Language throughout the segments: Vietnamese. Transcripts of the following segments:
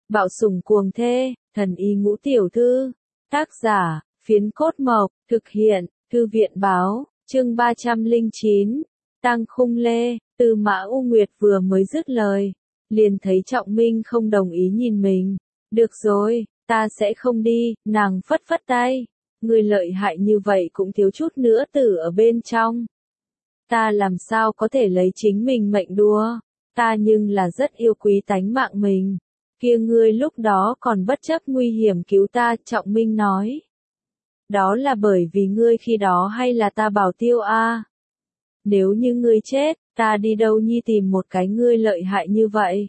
Bạo sủng cuồng thê, thần y ngũ tiểu thư. Tác giả, Phiến Cốt Mộc, thực hiện, Thư viện báo, chương 309. Tăng Khung Lê, Tư Mã U Nguyệt vừa mới dứt lời, liền thấy Trọng Minh không đồng ý nhìn mình. Được rồi, ta sẽ không đi, nàng phất phất tay. Người lợi hại như vậy cũng thiếu chút nữa tử ở bên trong. Ta làm sao có thể lấy chính mình mệnh đùa, ta nhưng là rất yêu quý tánh mạng mình. Kia ngươi lúc đó còn bất chấp nguy hiểm cứu ta, Trọng Minh nói. Đó là bởi vì ngươi khi đó hay là ta bảo tiêu a? Nếu như ngươi chết, ta đi đâu nhi tìm một cái ngươi lợi hại như vậy?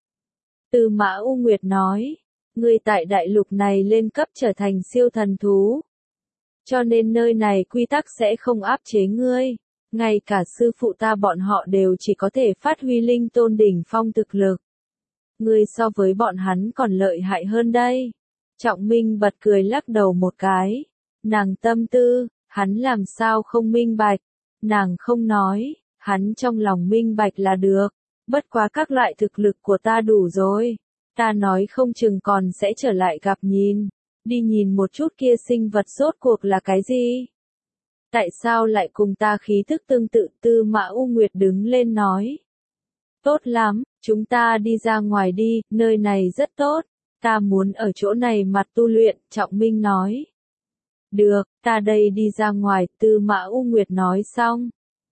Tư Mã U Nguyệt nói, ngươi tại đại lục này lên cấp trở thành siêu thần thú. Cho nên nơi này quy tắc sẽ không áp chế ngươi. Ngay cả sư phụ ta bọn họ đều chỉ có thể phát huy linh tôn đỉnh phong thực lực. Ngươi so với bọn hắn còn lợi hại hơn đây. Trọng Minh bật cười lắc đầu một cái. Nàng tâm tư, hắn làm sao không minh bạch. Nàng không nói, hắn trong lòng minh bạch là được. Bất quá các loại thực lực của ta đủ rồi. Ta nói không chừng còn sẽ trở lại gặp nhìn. Đi nhìn một chút kia sinh vật rốt cuộc là cái gì? Tại sao lại cùng ta khí thức tương tự? Tư Mã U Nguyệt đứng lên nói. Tốt lắm, chúng ta đi ra ngoài đi, nơi này rất tốt. Ta muốn ở chỗ này mặt tu luyện, Trọng Minh nói. Được, ta đây đi ra ngoài, Tư Mã U Nguyệt nói xong.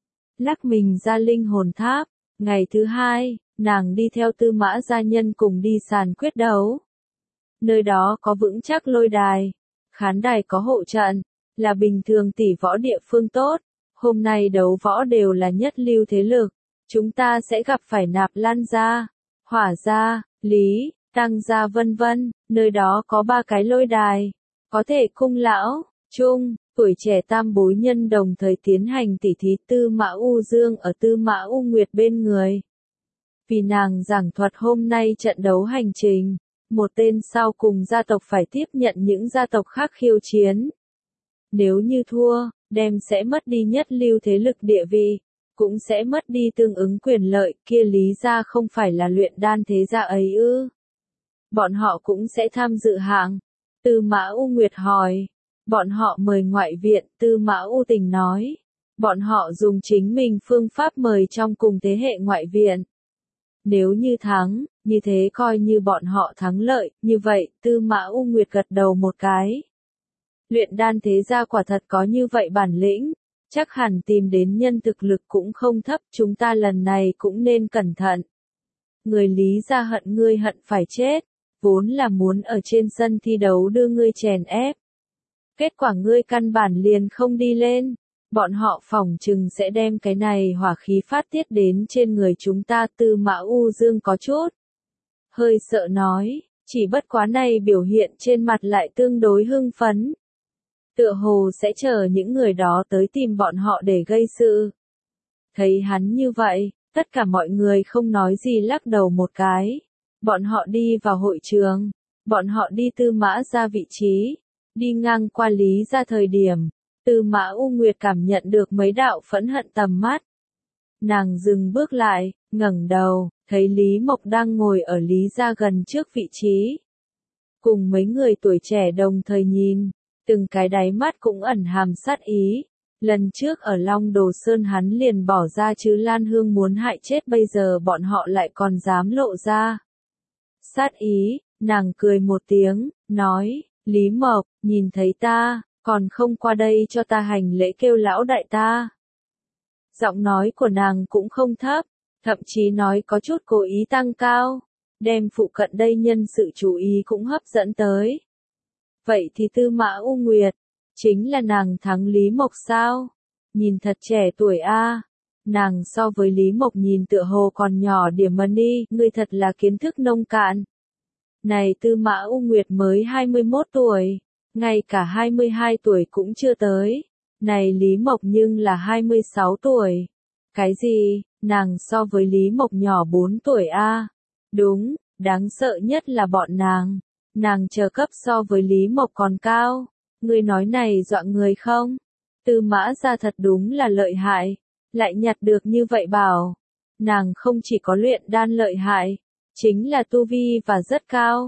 Lắc mình ra linh hồn tháp. Ngày thứ hai, nàng đi theo Tư Mã gia nhân cùng đi sàn quyết đấu. Nơi đó có vững chắc lôi đài, khán đài có hộ trận, là bình thường tỷ võ địa phương tốt. Hôm nay đấu võ đều là nhất lưu thế lực. Chúng ta sẽ gặp phải Nạp Lan gia, Hỏa gia, Lý, Tăng gia vân vân. Nơi đó có 3 cái lôi đài. Có thể cung lão, trung, tuổi trẻ tam bối nhân đồng thời tiến hành tỉ thí. Tư Mã U Dương ở Tư Mã U Nguyệt bên người. Vì nàng giảng thuật hôm nay trận đấu hành trình. Một tên sau cùng gia tộc phải tiếp nhận những gia tộc khác khiêu chiến. Nếu như thua, đem sẽ mất đi nhất lưu thế lực địa vị, cũng sẽ mất đi tương ứng quyền lợi. Kia Lý gia không phải là luyện đan thế gia ấy ư? Bọn họ cũng sẽ tham dự hạng. Tư Mã U Nguyệt hỏi. Bọn họ mời ngoại viện, Tư Mã U Tình nói. Bọn họ dùng chính mình phương pháp mời trong cùng thế hệ ngoại viện. Nếu như thắng, như thế coi như bọn họ thắng lợi, như vậy, Tư Mã U Nguyệt gật đầu một cái. Luyện đan thế gia quả thật có như vậy bản lĩnh, chắc hẳn tìm đến nhân thực lực cũng không thấp, chúng ta lần này cũng nên cẩn thận. Người Lý gia hận ngươi hận phải chết, vốn là muốn ở trên sân thi đấu đưa ngươi chèn ép. Kết quả ngươi căn bản liền không đi lên. Bọn họ phỏng chừng sẽ đem cái này hỏa khí phát tiết đến trên người chúng ta. Tư Mã U Dương có chút hơi sợ nói, chỉ bất quá này biểu hiện trên mặt lại tương đối hưng phấn. Tựa hồ sẽ chờ những người đó tới tìm bọn họ để gây sự. Thấy hắn như vậy, tất cả mọi người không nói gì lắc đầu một cái. Bọn họ đi vào hội trường, bọn họ đi Tư Mã ra vị trí, đi ngang qua Lý ra thời điểm. Tư Mã U Nguyệt cảm nhận được mấy đạo phẫn hận tầm mắt. Nàng dừng bước lại, ngẩng đầu, thấy Lý Mộc đang ngồi ở Lý gia gần trước vị trí. Cùng mấy người tuổi trẻ đồng thời nhìn, từng cái đáy mắt cũng ẩn hàm sát ý. Lần trước ở Long Đồ Sơn hắn liền bỏ ra chứ Lan Hương muốn hại chết, bây giờ bọn họ lại còn dám lộ ra sát ý. Nàng cười một tiếng, nói, Lý Mộc, nhìn thấy ta, còn không qua đây cho ta hành lễ kêu lão đại ta. Giọng nói của nàng cũng không thấp, thậm chí nói có chút cố ý tăng cao, đem phụ cận đây nhân sự chú ý cũng hấp dẫn tới. Vậy thì Tư Mã U Nguyệt, chính là nàng thắng Lý Mộc sao? Nhìn thật trẻ tuổi a. Nàng so với Lý Mộc nhìn tựa hồ còn nhỏ điểm mà đi, ngươi thật là kiến thức nông cạn. Này Tư Mã U Nguyệt mới 21 tuổi. Ngay cả 22 tuổi cũng chưa tới. Này Lý Mộc nhưng là 26 tuổi. Cái gì, nàng so với Lý Mộc nhỏ 4 tuổi a? Đúng, đáng sợ nhất là bọn nàng. Nàng chờ cấp so với Lý Mộc còn cao. Ngươi nói này dọa người không? Tư Mã gia thật đúng là lợi hại. Lại nhặt được như vậy bảo. Nàng không chỉ có luyện đan lợi hại, chính là tu vi và rất cao.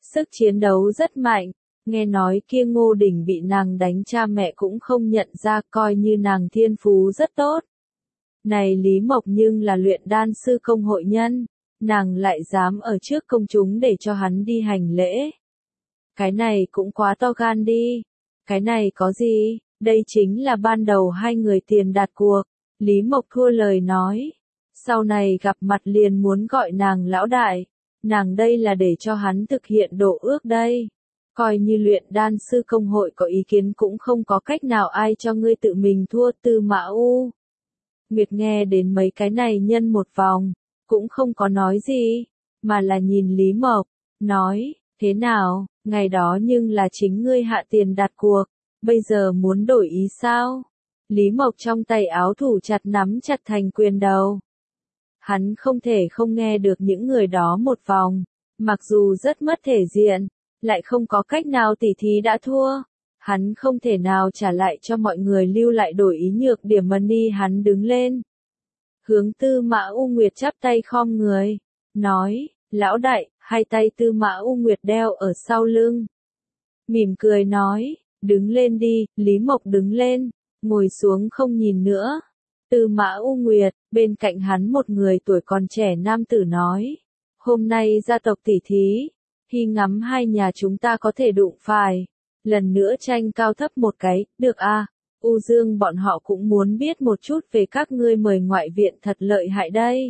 Sức chiến đấu rất mạnh, nghe nói kia Ngô Đình bị nàng đánh cha mẹ cũng không nhận ra, coi như nàng thiên phú rất tốt. Này Lý Mộc nhưng là luyện đan sư công hội nhân, nàng lại dám ở trước công chúng để cho hắn đi hành lễ. Cái này cũng quá to gan đi. Cái này có gì, đây chính là ban đầu hai người tiền đặt cuộc. Lý Mộc thua lời nói. Sau này gặp mặt liền muốn gọi nàng lão đại. Nàng đây là để cho hắn thực hiện độ ước đây. Coi như luyện đan sư công hội có ý kiến cũng không có cách nào ai cho ngươi tự mình thua. Tư Mã U Nguyệt nghe đến mấy cái này nhân một vòng, cũng không có nói gì, mà là nhìn Lý Mộc, nói, thế nào, ngày đó nhưng là chính ngươi hạ tiền đặt cuộc, bây giờ muốn đổi ý sao? Lý Mộc trong tay áo thủ chặt nắm chặt thành quyền đầu. Hắn không thể không nghe được những người đó một vòng, mặc dù rất mất thể diện, lại không có cách nào tỉ thí đã thua. Hắn không thể nào trả lại cho mọi người lưu lại đổi ý nhược điểm money. Hắn đứng lên, hướng Tư Mã U Nguyệt chắp tay khom người, nói, lão đại, hai tay Tư Mã U Nguyệt đeo ở sau lưng. Mỉm cười nói, đứng lên đi. Lý Mộc đứng lên, ngồi xuống không nhìn nữa. Tư Mã U Nguyệt, bên cạnh hắn một người tuổi còn trẻ nam tử nói, hôm nay gia tộc tỉ thí, hy ngắm hai nhà chúng ta có thể đụng phải. Lần nữa tranh cao thấp một cái, được a? U Dương bọn họ cũng muốn biết một chút về các ngươi mời ngoại viện thật lợi hại đây.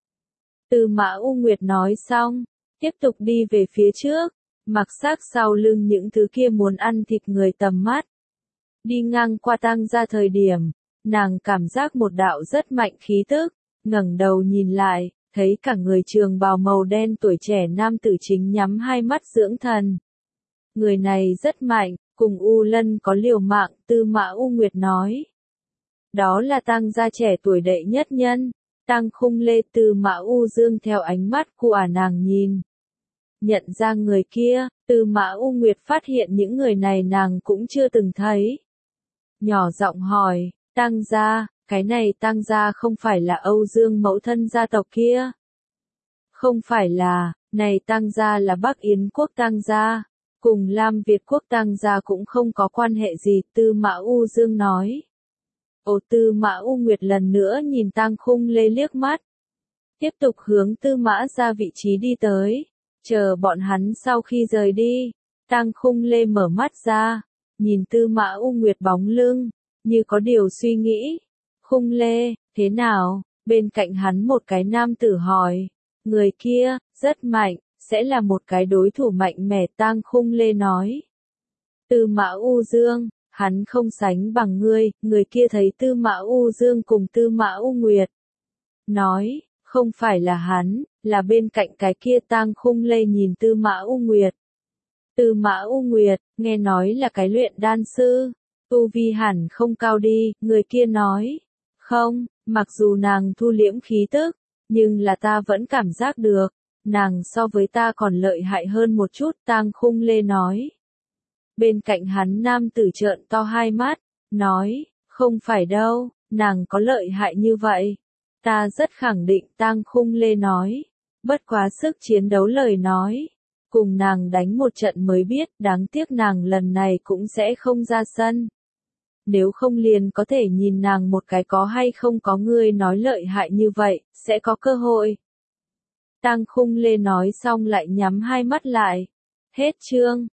Tư Mã U Nguyệt nói xong, tiếp tục đi về phía trước, mặc xác sau lưng những thứ kia muốn ăn thịt người tầm mắt. Đi ngang qua Tang gia thời điểm, nàng cảm giác một đạo rất mạnh khí tức, ngẩng đầu nhìn lại, thấy cả người trường bào màu đen tuổi trẻ nam tử chính nhắm hai mắt dưỡng thần. Người này rất mạnh, cùng U Lân có liều mạng. Tư Mã U Nguyệt nói. Đó là Tang gia trẻ tuổi đệ nhất nhân, Tang Khung Lê. Tư Mã U Dương theo ánh mắt của nàng nhìn. Nhận ra người kia, Tư Mã U Nguyệt phát hiện những người này nàng cũng chưa từng thấy. Nhỏ giọng hỏi, Tang gia, cái này Tang gia không phải là Âu Dương mẫu thân gia tộc kia? Không phải là, này Tang gia là Bắc Yến quốc Tang gia. Cùng Lam Việt quốc Tang gia cũng không có quan hệ gì. Tư Mã U Dương nói. Tư Mã U Nguyệt lần nữa nhìn Tang Khung Lê liếc mắt. Tiếp tục hướng Tư Mã ra vị trí đi tới. Chờ bọn hắn sau khi rời đi, Tang Khung Lê mở mắt ra, nhìn Tư Mã U Nguyệt bóng lưng, như có điều suy nghĩ. Khung Lê, thế nào? Bên cạnh hắn một cái nam tử hỏi. Người kia, rất mạnh. Sẽ là một cái đối thủ mạnh mẽ. Tang Khung Lê nói. Tư Mã U Dương, hắn không sánh bằng ngươi. Người kia thấy Tư Mã U Dương cùng Tư Mã U Nguyệt. Nói, không phải là hắn, là bên cạnh cái kia. Tang Khung Lê nhìn Tư Mã U Nguyệt. Tư Mã U Nguyệt, nghe nói là cái luyện đan sư. Tu vi hẳn không cao đi. Người kia nói. Không, mặc dù nàng thu liễm khí tức, nhưng là ta vẫn cảm giác được. Nàng so với ta còn lợi hại hơn một chút. Tang Khung Lê nói. Bên cạnh hắn nam tử trợn to hai mắt, nói, không phải đâu, nàng có lợi hại như vậy. Ta rất khẳng định. Tang Khung Lê nói. Bất quá sức chiến đấu lời nói. Cùng nàng đánh một trận mới biết, đáng tiếc nàng lần này cũng sẽ không ra sân. Nếu không liền có thể nhìn nàng một cái có hay không có ngươi nói lợi hại như vậy, sẽ có cơ hội. Tang Khung Lê nói xong lại nhắm hai mắt lại. Hết chương.